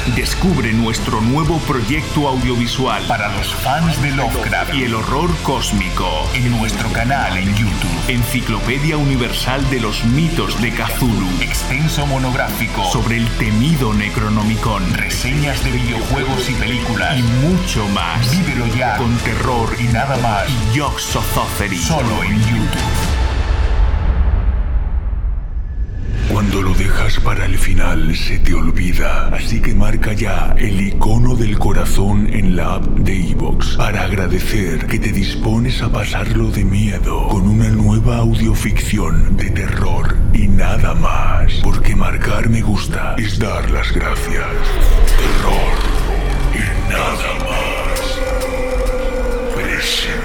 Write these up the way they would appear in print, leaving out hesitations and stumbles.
Descubre nuestro nuevo proyecto audiovisual para los fans de Lovecraft y el horror cósmico en nuestro canal en YouTube. Enciclopedia Universal de los Mitos de Cthulhu. Extenso monográfico sobre el temido Necronomicon. Reseñas de videojuegos y películas. Y mucho más. Vívelo ya con Terror y Nada Más. Y Yoxozotheri. Solo en YouTube. Cuando lo dejas para el final se te olvida, así que marca ya el icono del corazón en la app de iVoox para agradecer que te dispones a pasarlo de miedo con una nueva audioficción de terror y nada más. Porque marcar me gusta es dar las gracias. Terror y nada más. Presenta.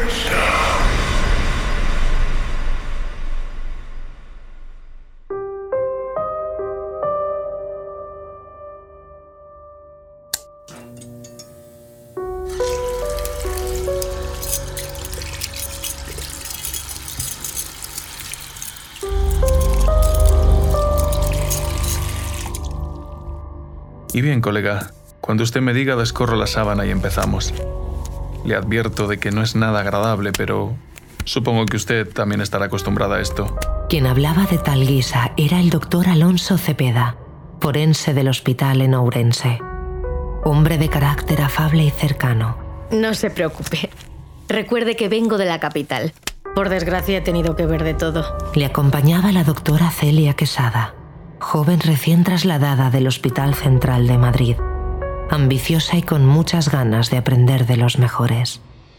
Y bien, colega, cuando usted me diga descorro la sábana y empezamos. Le advierto de que no es nada agradable, pero supongo que usted también estará acostumbrada a esto. Quien hablaba de tal guisa era el doctor Alonso Cepeda, forense del hospital en Ourense. Hombre de carácter afable y cercano. No se preocupe. Recuerde que vengo de la capital. Por desgracia he tenido que ver de todo. Le acompañaba la doctora Celia Quesada, joven recién trasladada del Hospital Central de Madrid, ambiciosa y con muchas ganas de aprender de los mejores.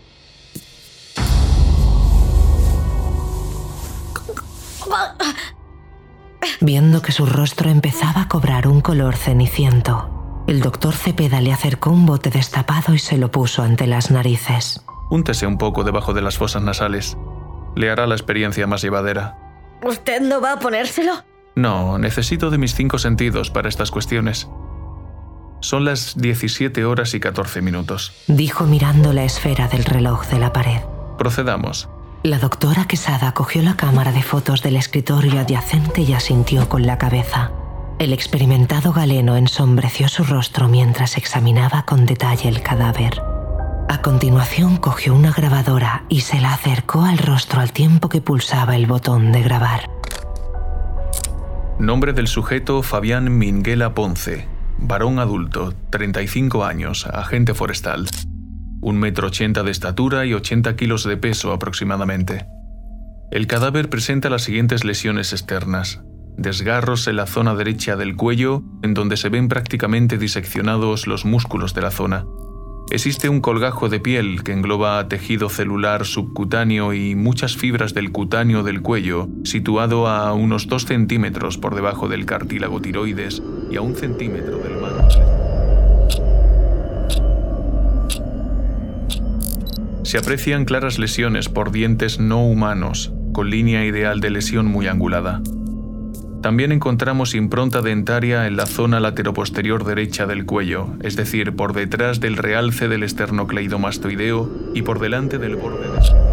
Viendo que su rostro empezaba a cobrar un color ceniciento, el doctor Cepeda le acercó un bote destapado y se lo puso ante las narices. Úntese un poco debajo de las fosas nasales. Le hará la experiencia más llevadera. ¿Usted no va a ponérselo? No, necesito de mis 5 sentidos para estas cuestiones. Son las 17 horas y 14 minutos. Dijo mirando la esfera del reloj de la pared. Procedamos. La doctora Quesada cogió la cámara de fotos del escritorio adyacente y asintió con la cabeza. El experimentado galeno ensombreció su rostro mientras examinaba con detalle el cadáver. A continuación cogió una grabadora y se la acercó al rostro al tiempo que pulsaba el botón de grabar. Nombre del sujeto: Fabián Minguela Ponce. Varón adulto, 35 años, agente forestal. 1,80 m de estatura y 80 kilos de peso aproximadamente. El cadáver presenta las siguientes lesiones externas. Desgarros en la zona derecha del cuello, en donde se ven prácticamente diseccionados los músculos de la zona. Existe un colgajo de piel que engloba tejido celular subcutáneo y muchas fibras del cutáneo del cuello, situado a unos 2 centímetros por debajo del cartílago tiroides y a 1 centímetro del manus. Se aprecian claras lesiones por dientes no humanos, con línea ideal de lesión muy angulada. También encontramos impronta dentaria en la zona lateroposterior derecha del cuello, es decir, por detrás del realce del esternocleidomastoideo y por delante del borde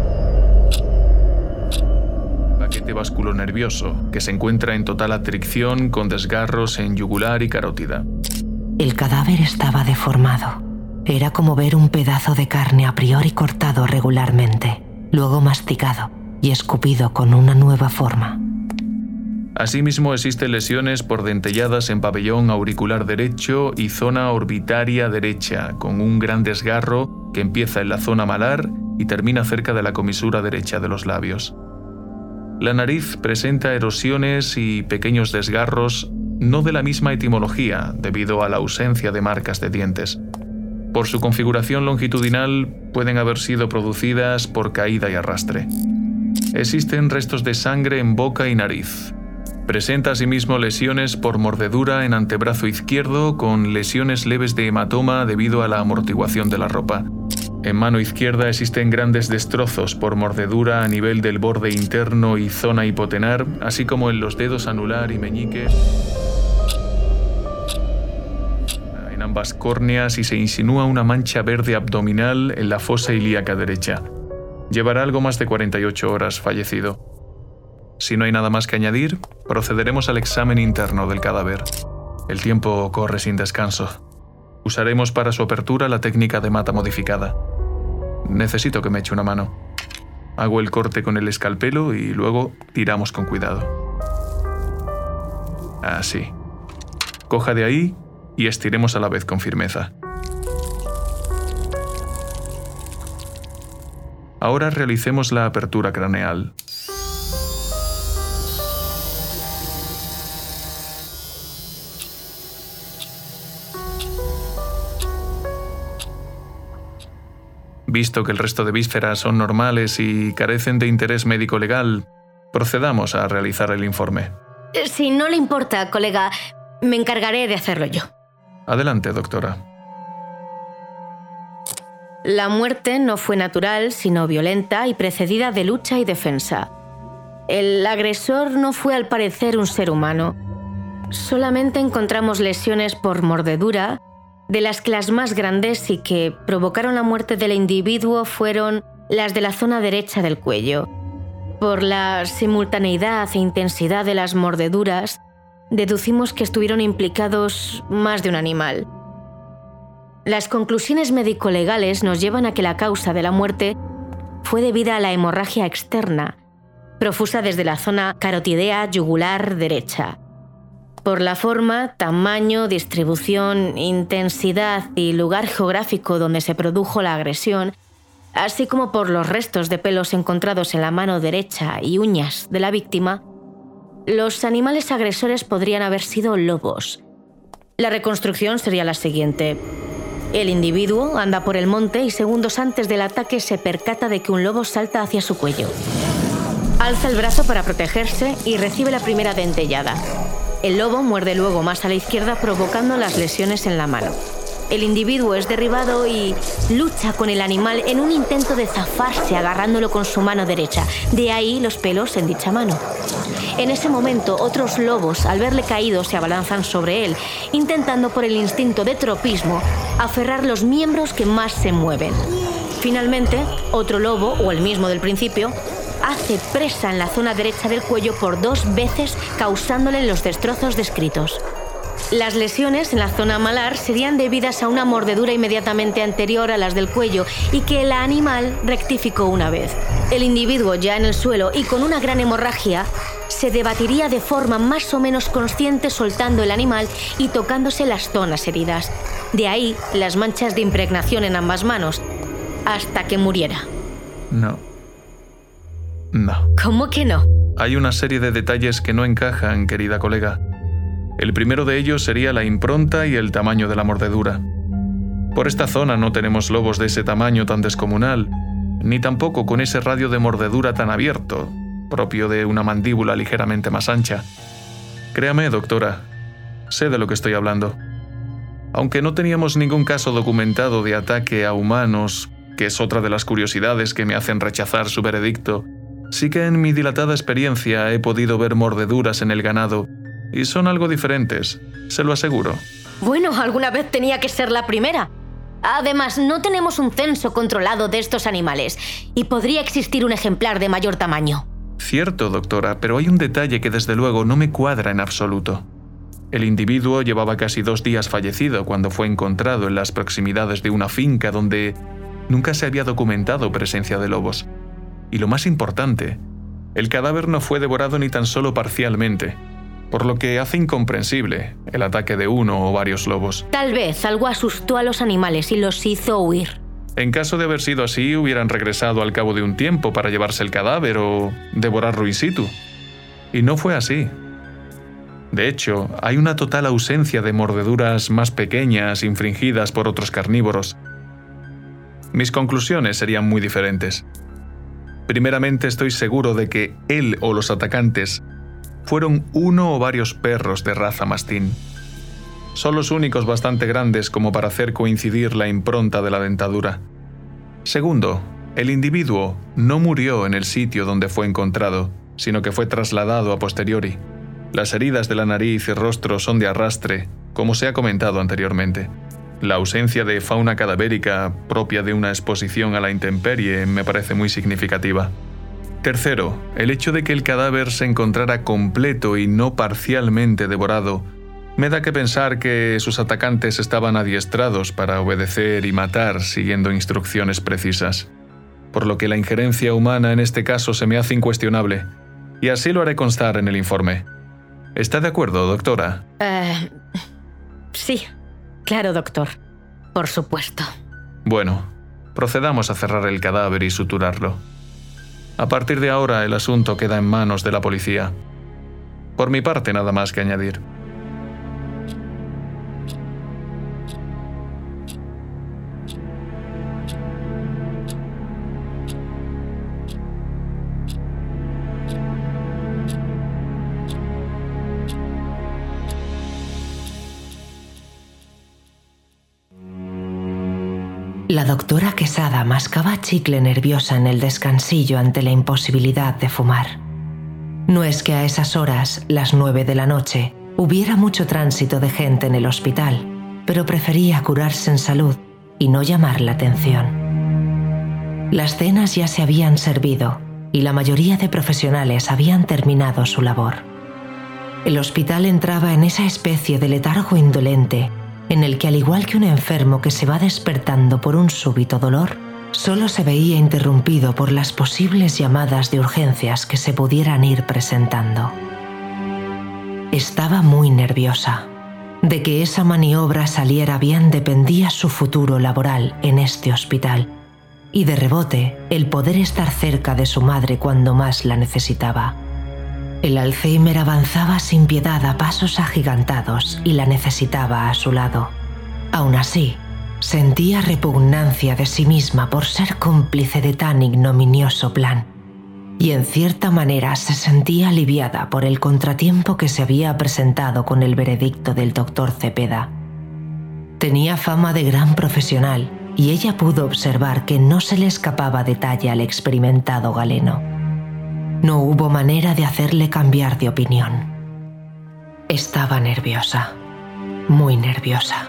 del paquete vasculonervioso, que se encuentra en total atricción con desgarros en yugular y carótida. El cadáver estaba deformado. Era como ver un pedazo de carne a priori cortado regularmente, luego masticado y escupido con una nueva forma. Asimismo, existen lesiones por dentelladas en pabellón auricular derecho y zona orbitaria derecha, con un gran desgarro que empieza en la zona malar y termina cerca de la comisura derecha de los labios. La nariz presenta erosiones y pequeños desgarros, no de la misma etimología, debido a la ausencia de marcas de dientes. Por su configuración longitudinal, pueden haber sido producidas por caída y arrastre. Existen restos de sangre en boca y nariz. Presenta asimismo lesiones por mordedura en antebrazo izquierdo con lesiones leves de hematoma debido a la amortiguación de la ropa. En mano izquierda existen grandes destrozos por mordedura a nivel del borde interno y zona hipotenar, así como en los dedos anular y meñique, en ambas córneas, y se insinúa una mancha verde abdominal en la fosa ilíaca derecha. Llevará algo más de 48 horas fallecido. Si no hay nada más que añadir, procederemos al examen interno del cadáver. El tiempo corre sin descanso. Usaremos para su apertura la técnica de mata modificada. Necesito que me eche una mano. Hago el corte con el escalpelo y luego tiramos con cuidado. Así. Coja de ahí y estiremos a la vez con firmeza. Ahora realicemos la apertura craneal. Visto que el resto de vísceras son normales y carecen de interés médico-legal, procedamos a realizar el informe. Si no le importa, colega, me encargaré de hacerlo yo. Adelante, doctora. La muerte no fue natural, sino violenta y precedida de lucha y defensa. El agresor no fue al parecer un ser humano. Solamente encontramos lesiones por mordedura, de las que las más grandes y que provocaron la muerte del individuo fueron las de la zona derecha del cuello. Por la simultaneidad e intensidad de las mordeduras, deducimos que estuvieron implicados más de un animal. Las conclusiones médico-legales nos llevan a que la causa de la muerte fue debida a la hemorragia externa, profusa desde la zona carotidea yugular derecha. Por la forma, tamaño, distribución, intensidad y lugar geográfico donde se produjo la agresión, así como por los restos de pelos encontrados en la mano derecha y uñas de la víctima, los animales agresores podrían haber sido lobos. La reconstrucción sería la siguiente. El individuo anda por el monte y segundos antes del ataque se percata de que un lobo salta hacia su cuello. Alza el brazo para protegerse y recibe la primera dentellada. El lobo muerde luego más a la izquierda, provocando las lesiones en la mano. El individuo es derribado y lucha con el animal en un intento de zafarse agarrándolo con su mano derecha. De ahí los pelos en dicha mano. En ese momento, otros lobos, al verle caído, se abalanzan sobre él, intentando por el instinto de tropismo aferrar los miembros que más se mueven. Finalmente, otro lobo, o el mismo del principio, hace presa en la zona derecha del cuello por 2 veces, causándole los destrozos descritos. Las lesiones en la zona malar serían debidas a una mordedura inmediatamente anterior a las del cuello y que el animal rectificó una vez. El individuo, ya en el suelo y con una gran hemorragia, se debatiría de forma más o menos consciente soltando el animal y tocándose las zonas heridas. De ahí las manchas de impregnación en ambas manos, hasta que muriera. No. ¿Cómo que no? Hay una serie de detalles que no encajan, querida colega. El primero de ellos sería la impronta y el tamaño de la mordedura. Por esta zona no tenemos lobos de ese tamaño tan descomunal, ni tampoco con ese radio de mordedura tan abierto, propio de una mandíbula ligeramente más ancha. Créame, doctora, sé de lo que estoy hablando. Aunque no teníamos ningún caso documentado de ataque a humanos, que es otra de las curiosidades que me hacen rechazar su veredicto, sí que en mi dilatada experiencia he podido ver mordeduras en el ganado, y son algo diferentes, se lo aseguro. Bueno, alguna vez tenía que ser la primera. Además, no tenemos un censo controlado de estos animales, y podría existir un ejemplar de mayor tamaño. Cierto, doctora, pero hay un detalle que desde luego no me cuadra en absoluto. El individuo llevaba casi 2 días fallecido cuando fue encontrado en las proximidades de una finca donde nunca se había documentado presencia de lobos. Y lo más importante, el cadáver no fue devorado ni tan solo parcialmente, por lo que hace incomprensible el ataque de uno o varios lobos. Tal vez algo asustó a los animales y los hizo huir. En caso de haber sido así, hubieran regresado al cabo de un tiempo para llevarse el cadáver o devorarlo in situ. Y no fue así. De hecho, hay una total ausencia de mordeduras más pequeñas infringidas por otros carnívoros. Mis conclusiones serían muy diferentes. Primeramente, estoy seguro de que él o los atacantes fueron uno o varios perros de raza mastín. Son los únicos bastante grandes como para hacer coincidir la impronta de la dentadura. Segundo, el individuo no murió en el sitio donde fue encontrado, sino que fue trasladado a posteriori. Las heridas de la nariz y rostro son de arrastre, como se ha comentado anteriormente. La ausencia de fauna cadavérica propia de una exposición a la intemperie me parece muy significativa. Tercero, el hecho de que el cadáver se encontrara completo y no parcialmente devorado Me da que pensar que sus atacantes estaban adiestrados para obedecer y matar siguiendo instrucciones precisas, por lo que la injerencia humana en este caso se me hace incuestionable, y así lo haré constar en el informe. ¿Está de acuerdo, doctora? Sí, claro, doctor. Por supuesto. Bueno, procedamos a cerrar el cadáver y suturarlo. A partir de ahora el asunto queda en manos de la policía. Por mi parte, nada más que añadir. La doctora Quesada mascaba chicle nerviosa en el descansillo ante la imposibilidad de fumar. No es que a esas horas, las 9 de la noche, hubiera mucho tránsito de gente en el hospital, pero prefería curarse en salud y no llamar la atención. Las cenas ya se habían servido y la mayoría de profesionales habían terminado su labor. El hospital entraba en esa especie de letargo indolente en el que, al igual que un enfermo que se va despertando por un súbito dolor, solo se veía interrumpido por las posibles llamadas de urgencias que se pudieran ir presentando. Estaba muy nerviosa. De que esa maniobra saliera bien dependía su futuro laboral en este hospital, y de rebote, el poder estar cerca de su madre cuando más la necesitaba. El Alzheimer avanzaba sin piedad a pasos agigantados y la necesitaba a su lado. Aún así, sentía repugnancia de sí misma por ser cómplice de tan ignominioso plan, y en cierta manera se sentía aliviada por el contratiempo que se había presentado con el veredicto del doctor Cepeda. Tenía fama de gran profesional y ella pudo observar que no se le escapaba detalle al experimentado Galeno. No hubo manera de hacerle cambiar de opinión. Estaba nerviosa, muy nerviosa.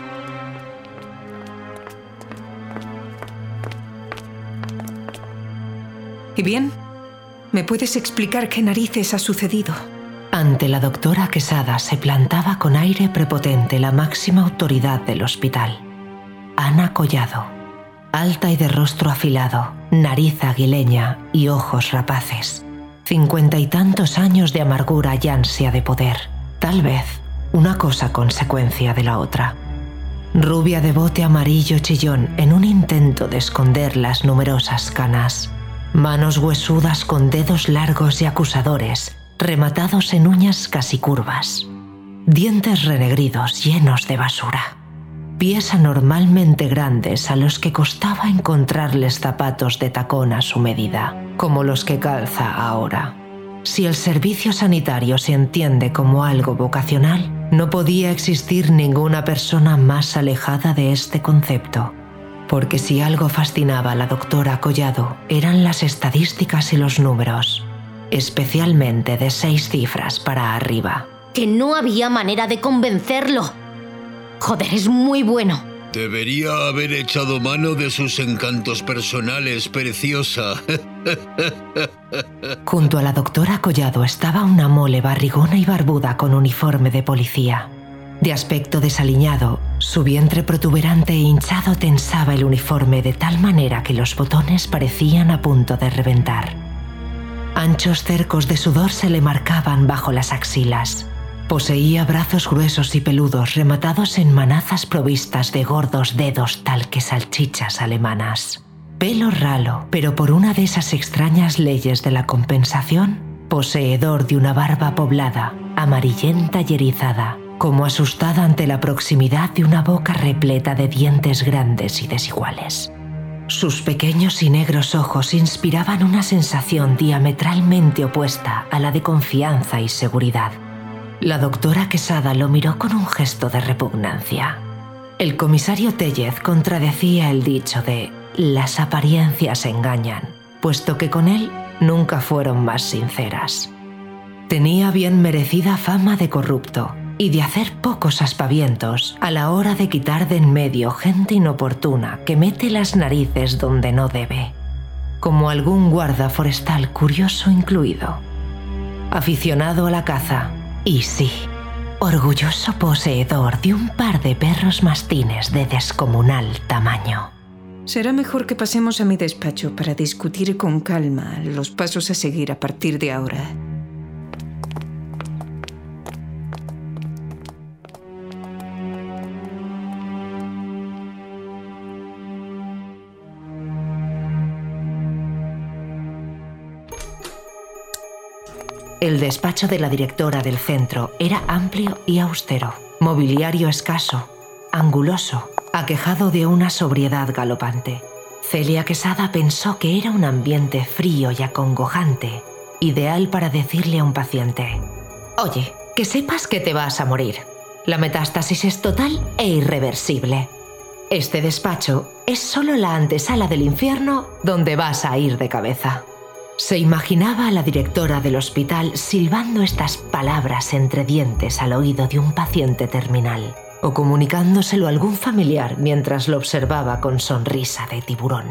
¿Y bien? ¿Me puedes explicar qué narices ha sucedido? Ante la doctora Quesada se plantaba con aire prepotente la máxima autoridad del hospital, Ana Collado, alta y de rostro afilado, nariz aguileña y ojos rapaces. 50 y tantos años de amargura y ansia de poder, tal vez una cosa consecuencia de la otra. Rubia de bote amarillo chillón en un intento de esconder las numerosas canas. Manos huesudas con dedos largos y acusadores, rematados en uñas casi curvas. Dientes renegridos llenos de basura. Pies anormalmente grandes a los que costaba encontrarles zapatos de tacón a su medida, como los que calza ahora. Si el servicio sanitario se entiende como algo vocacional, no podía existir ninguna persona más alejada de este concepto, porque si algo fascinaba a la doctora Collado eran las estadísticas y los números, especialmente de 6 cifras para arriba. Que no había manera de convencerlo. Joder, es muy bueno. Debería haber echado mano de sus encantos personales, preciosa. Junto a la doctora Collado estaba una mole barrigona y barbuda con uniforme de policía. De aspecto desaliñado, su vientre protuberante e hinchado tensaba el uniforme de tal manera que los botones parecían a punto de reventar. Anchos cercos de sudor se le marcaban bajo las axilas. Poseía brazos gruesos y peludos rematados en manazas provistas de gordos dedos tal que salchichas alemanas. Pelo ralo, pero por una de esas extrañas leyes de la compensación, poseedor de una barba poblada, amarillenta y erizada, como asustada ante la proximidad de una boca repleta de dientes grandes y desiguales. Sus pequeños y negros ojos inspiraban una sensación diametralmente opuesta a la de confianza y seguridad. La doctora Quesada lo miró con un gesto de repugnancia. El comisario Tellez contradecía el dicho de «las apariencias engañan», puesto que con él nunca fueron más sinceras. Tenía bien merecida fama de corrupto y de hacer pocos aspavientos a la hora de quitar de en medio gente inoportuna que mete las narices donde no debe, como algún guarda forestal curioso incluido. Aficionado a la caza, y sí, orgulloso poseedor de un par de perros mastines de descomunal tamaño. Será mejor que pasemos a mi despacho para discutir con calma los pasos a seguir a partir de ahora. El despacho de la directora del centro era amplio y austero, mobiliario escaso, anguloso, aquejado de una sobriedad galopante. Celia Quesada pensó que era un ambiente frío y acongojante, ideal para decirle a un paciente: «Oye, que sepas que te vas a morir. La metástasis es total e irreversible. Este despacho es solo la antesala del infierno donde vas a ir de cabeza». Se imaginaba a la directora del hospital silbando estas palabras entre dientes al oído de un paciente terminal, o comunicándoselo a algún familiar mientras lo observaba con sonrisa de tiburón.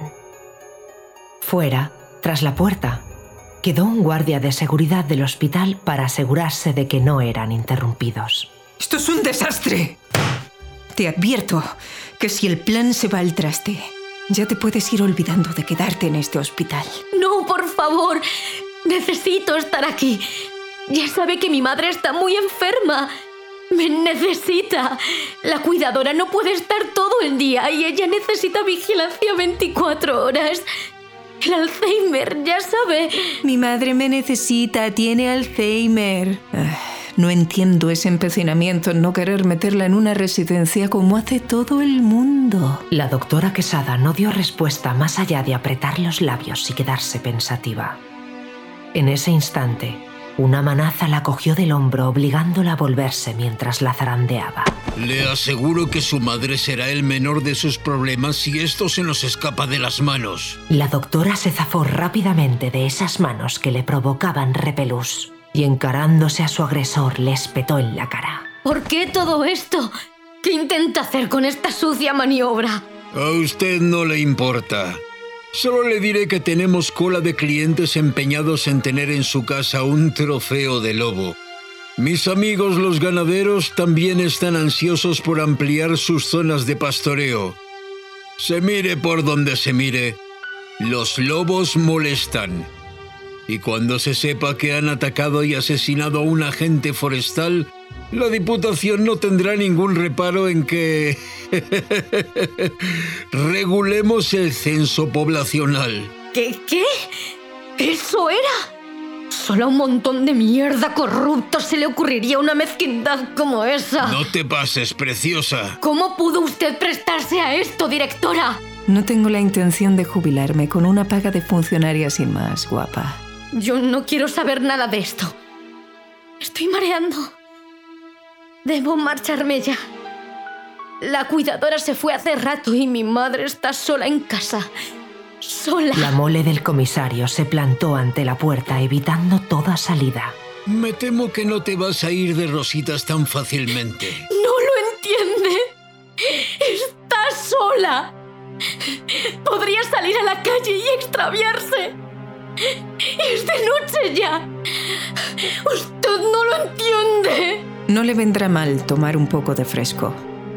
Fuera, tras la puerta, quedó un guardia de seguridad del hospital para asegurarse de que no eran interrumpidos. ¡Esto es un desastre! Te advierto que si el plan se va al traste, ya te puedes ir olvidando de quedarte en este hospital. No, por favor. Necesito estar aquí. Ya sabe que mi madre está muy enferma. Me necesita. La cuidadora no puede estar todo el día y ella necesita vigilancia 24 horas. El Alzheimer, ya sabe. Mi madre me necesita, tiene Alzheimer. No entiendo ese empecinamiento en no querer meterla en una residencia como hace todo el mundo. La doctora Quesada no dio respuesta más allá de apretar los labios y quedarse pensativa. En ese instante, una manaza la cogió del hombro obligándola a volverse mientras la zarandeaba. Le aseguro que su madre será el menor de sus problemas si esto se nos escapa de las manos. La doctora se zafó rápidamente de esas manos que le provocaban repelús y encarándose a su agresor le espetó en la cara. ¿Por qué todo esto? ¿Qué intenta hacer con esta sucia maniobra? A usted no le importa. Solo le diré que tenemos cola de clientes empeñados en tener en su casa un trofeo de lobo. Mis amigos los ganaderos también están ansiosos por ampliar sus zonas de pastoreo. Se mire por donde se mire, los lobos molestan. Y cuando se sepa que han atacado y asesinado a un agente forestal, la Diputación no tendrá ningún reparo en que regulemos el censo poblacional. ¿Qué? ¿Eso era? Solo a un montón de mierda corrupto se le ocurriría una mezquindad como esa. No te pases, preciosa. ¿Cómo pudo usted prestarse a esto, directora? No tengo la intención de jubilarme con una paga de funcionaria sin más, guapa. Yo no quiero saber nada de esto. Estoy mareando. Debo marcharme ya. La cuidadora se fue hace rato y mi madre está sola en casa. Sola. La mole del comisario se plantó ante la puerta evitando toda salida. Me temo que no te vas a ir de rositas tan fácilmente. No lo entiende. Está sola. Podría salir a la calle y extraviarse. Es de noche ya. Usted no lo entiende. No le vendrá mal tomar un poco de fresco.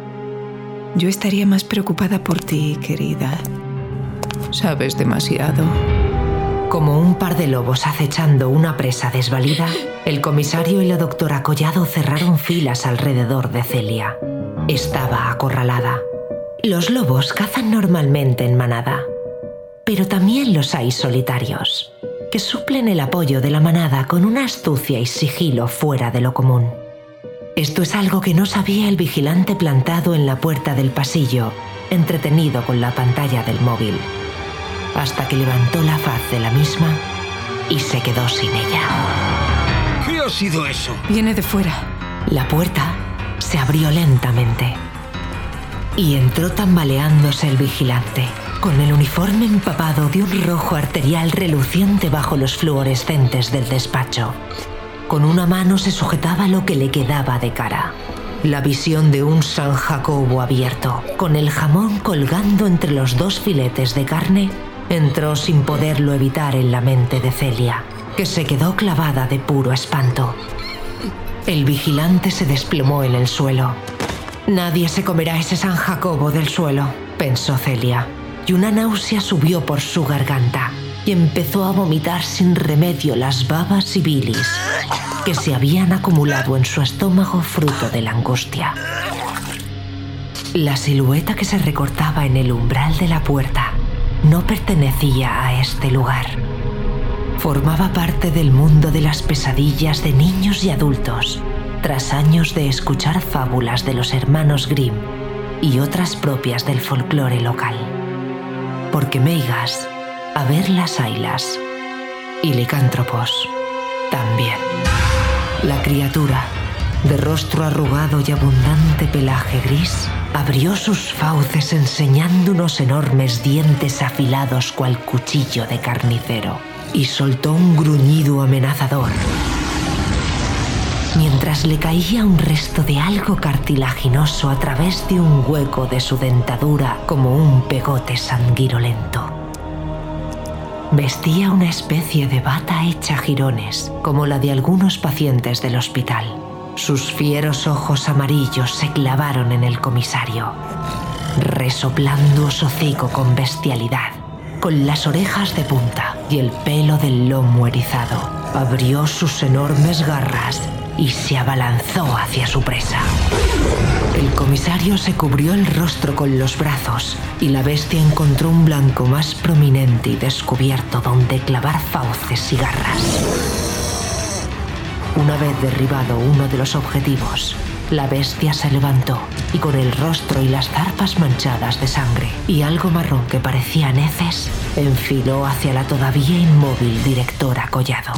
Yo estaría más preocupada por ti, querida. Sabes demasiado. Como un par de lobos acechando una presa desvalida, el comisario y la doctora Collado cerraron filas alrededor de Celia. Estaba acorralada. Los lobos cazan normalmente en manada, pero también los hay solitarios, que suplen el apoyo de la manada con una astucia y sigilo fuera de lo común. Esto es algo que no sabía el vigilante plantado en la puerta del pasillo, entretenido con la pantalla del móvil, hasta que levantó la faz de la misma y se quedó sin ella. ¿Qué ha sido eso? Viene de fuera. La puerta se abrió lentamente y entró tambaleándose el vigilante, con el uniforme empapado de un rojo arterial reluciente bajo los fluorescentes del despacho. Con una mano se sujetaba lo que le quedaba de cara. La visión de un San Jacobo abierto, con el jamón colgando entre los dos filetes de carne, entró sin poderlo evitar en la mente de Celia, que se quedó clavada de puro espanto. El vigilante se desplomó en el suelo. Nadie se comerá ese San Jacobo del suelo, pensó Celia, y una náusea subió por su garganta y empezó a vomitar sin remedio las babas y bilis que se habían acumulado en su estómago fruto de la angustia. La silueta que se recortaba en el umbral de la puerta no pertenecía a este lugar. Formaba parte del mundo de las pesadillas de niños y adultos, tras años de escuchar fábulas de los hermanos Grimm y otras propias del folclore local. Porque meigas, haberlas haylas, y licántropos también. La criatura, de rostro arrugado y abundante pelaje gris, abrió sus fauces enseñando unos enormes dientes afilados cual cuchillo de carnicero y soltó un gruñido amenazador, mientras le caía un resto de algo cartilaginoso a través de un hueco de su dentadura como un pegote sanguinolento. Vestía una especie de bata hecha jirones, como la de algunos pacientes del hospital. Sus fieros ojos amarillos se clavaron en el comisario, resoplando su hocico con bestialidad, con las orejas de punta y el pelo del lomo erizado. Abrió sus enormes garras y se abalanzó hacia su presa. El comisario se cubrió el rostro con los brazos y la bestia encontró un blanco más prominente y descubierto donde clavar fauces y garras. Una vez derribado uno de los objetivos, la bestia se levantó y con el rostro y las zarpas manchadas de sangre y algo marrón que parecían heces, enfiló hacia la todavía inmóvil directora Collado.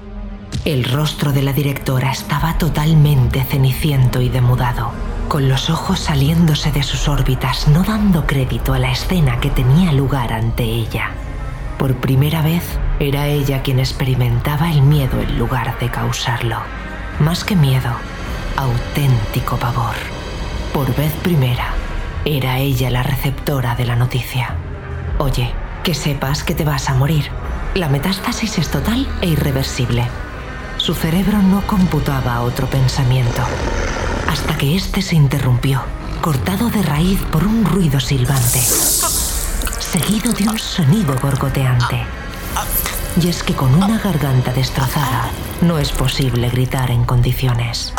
El rostro de la directora estaba totalmente ceniciento y demudado, con los ojos saliéndose de sus órbitas, no dando crédito a la escena que tenía lugar ante ella. Por primera vez, era ella quien experimentaba el miedo en lugar de causarlo. Más que miedo, auténtico pavor. Por vez primera, era ella la receptora de la noticia. Oye, que sepas que te vas a morir. La metástasis es total e irreversible. Su cerebro no computaba otro pensamiento, hasta que éste se interrumpió, cortado de raíz por un ruido silbante, seguido de un sonido gorgoteante. Y es que con una garganta destrozada no es posible gritar en condiciones.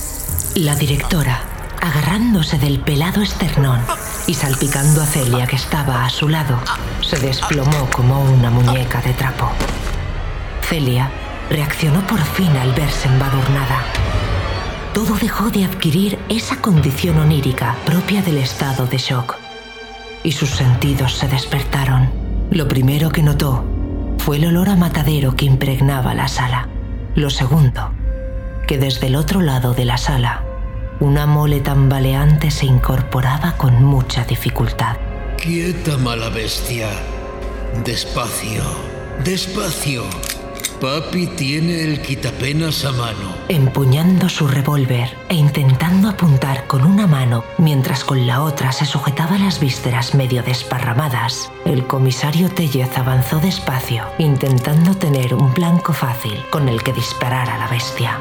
La directora, agarrándose del pelado esternón y salpicando a Celia que estaba a su lado, se desplomó como una muñeca de trapo. Celia reaccionó por fin al verse embadurnada. Todo dejó de adquirir esa condición onírica propia del estado de shock, y sus sentidos se despertaron. Lo primero que notó fue el olor a matadero que impregnaba la sala. Lo segundo, que desde el otro lado de la sala, una mole tambaleante se incorporaba con mucha dificultad. Quieta, mala bestia. Despacio, despacio. Papi tiene el quitapenas a mano. Empuñando su revólver e intentando apuntar con una mano mientras con la otra se sujetaba las vísceras medio desparramadas, el comisario Tellez avanzó despacio, intentando tener un blanco fácil con el que disparar a la bestia.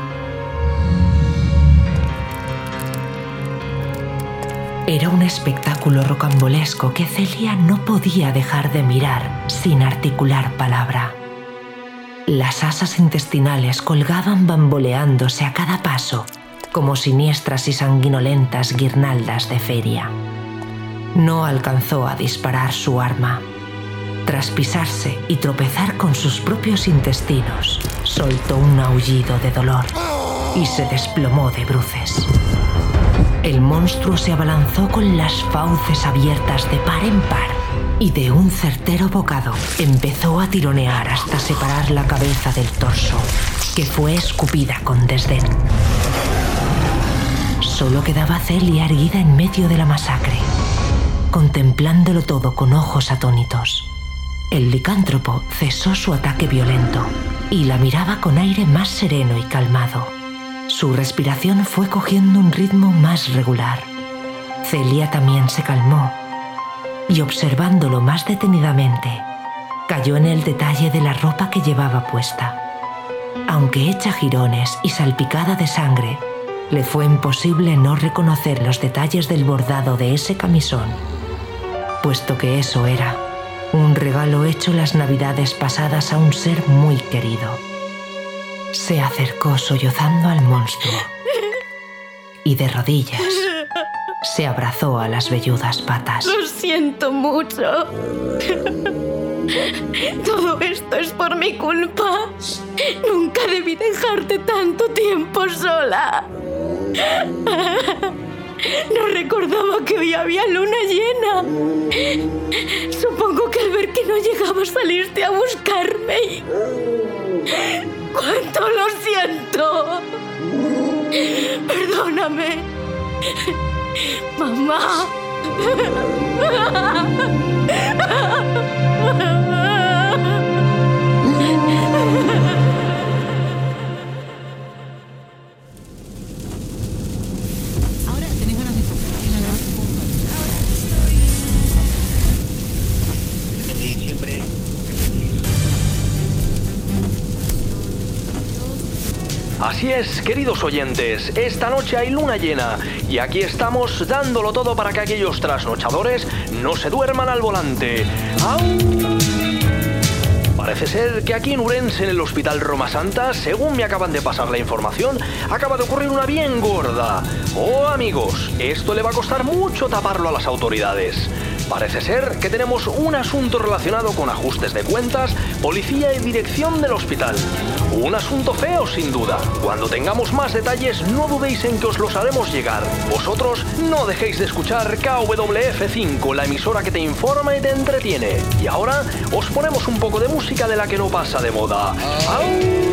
Era un espectáculo rocambolesco que Celia no podía dejar de mirar sin articular palabra. Las asas intestinales colgaban bamboleándose a cada paso, como siniestras y sanguinolentas guirnaldas de feria. No alcanzó a disparar su arma. Tras pisarse y tropezar con sus propios intestinos, soltó un aullido de dolor y se desplomó de bruces. El monstruo se abalanzó con las fauces abiertas de par en par y de un certero bocado empezó a tironear hasta separar la cabeza del torso, que fue escupida con desdén. Solo quedaba Celia erguida en medio de la masacre, contemplándolo todo con ojos atónitos. El licántropo cesó su ataque violento y la miraba con aire más sereno y calmado. Su respiración fue cogiendo un ritmo más regular. Celia también se calmó y, observándolo más detenidamente, cayó en el detalle de la ropa que llevaba puesta. Aunque hecha jirones y salpicada de sangre, le fue imposible no reconocer los detalles del bordado de ese camisón, puesto que eso era un regalo hecho las navidades pasadas a un ser muy querido. Se acercó sollozando al monstruo y de rodillas se abrazó a las velludas patas. Lo siento mucho. Todo esto es por mi culpa. Nunca debí dejarte tanto tiempo sola. No recordaba que hoy había luna llena. Supongo que al ver que no llegaba saliste a buscarme y... ¡Cuánto lo siento! Perdóname. Mamá. Así es, queridos oyentes, esta noche hay luna llena y aquí estamos dándolo todo para que aquellos trasnochadores no se duerman al volante. ¡Au! Parece ser que aquí en Urense, en el Hospital Roma Santa, según me acaban de pasar la información, acaba de ocurrir una bien gorda. Oh, amigos, esto le va a costar mucho taparlo a las autoridades. Parece ser que tenemos un asunto relacionado con ajustes de cuentas, policía y dirección del hospital. Un asunto feo, sin duda. Cuando tengamos más detalles, no dudéis en que os los haremos llegar. Vosotros no dejéis de escuchar KWF5, la emisora que te informa y te entretiene. Y ahora os ponemos un poco de música de la que no pasa de moda. ¡Au!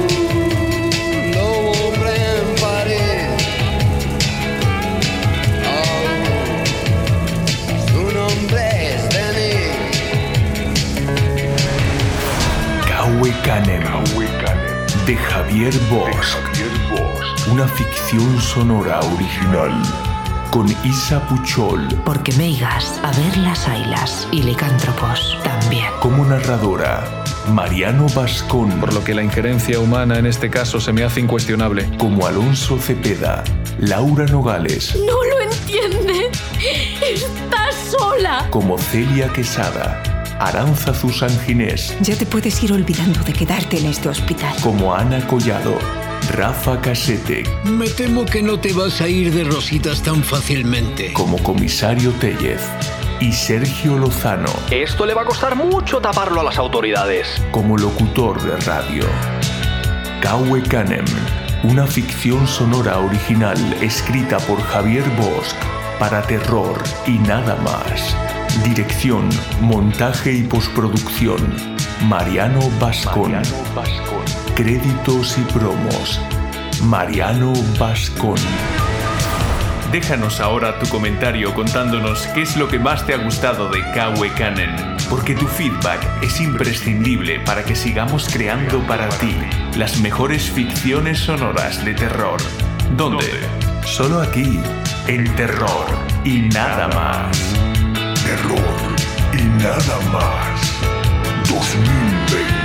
Caue Canem, de Javier Bosch. Una ficción sonora original con Isa Puchol. Porque meigas, a ver las ailas y licántropos también. Como narradora, Mariano Bascón. Por lo que la injerencia humana en este caso se me hace incuestionable. Como Alonso Cepeda, Laura Nogales. No lo entiende. Está sola. Como Celia Quesada, Aránzazu Sanginés. Ya te puedes ir olvidando de quedarte en este hospital. Como Ana Collado, Rafa Casete. Me temo que no te vas a ir de rositas tan fácilmente. Como Comisario Tellez y Sergio Lozano. Esto le va a costar mucho taparlo a las autoridades. Como locutor de radio, Caue Canem, una ficción sonora original escrita por Javier Bosch para terror y nada más. Dirección, montaje y postproducción, Mariano Bascón. Créditos y promos, Mariano Bascón. Déjanos ahora tu comentario contándonos qué es lo que más te ha gustado de Caue Canem, porque tu feedback es imprescindible para que sigamos creando para ti las mejores ficciones sonoras de terror. ¿Dónde? Solo aquí, en Terror y Nada Más. Terror y nada más. 2020.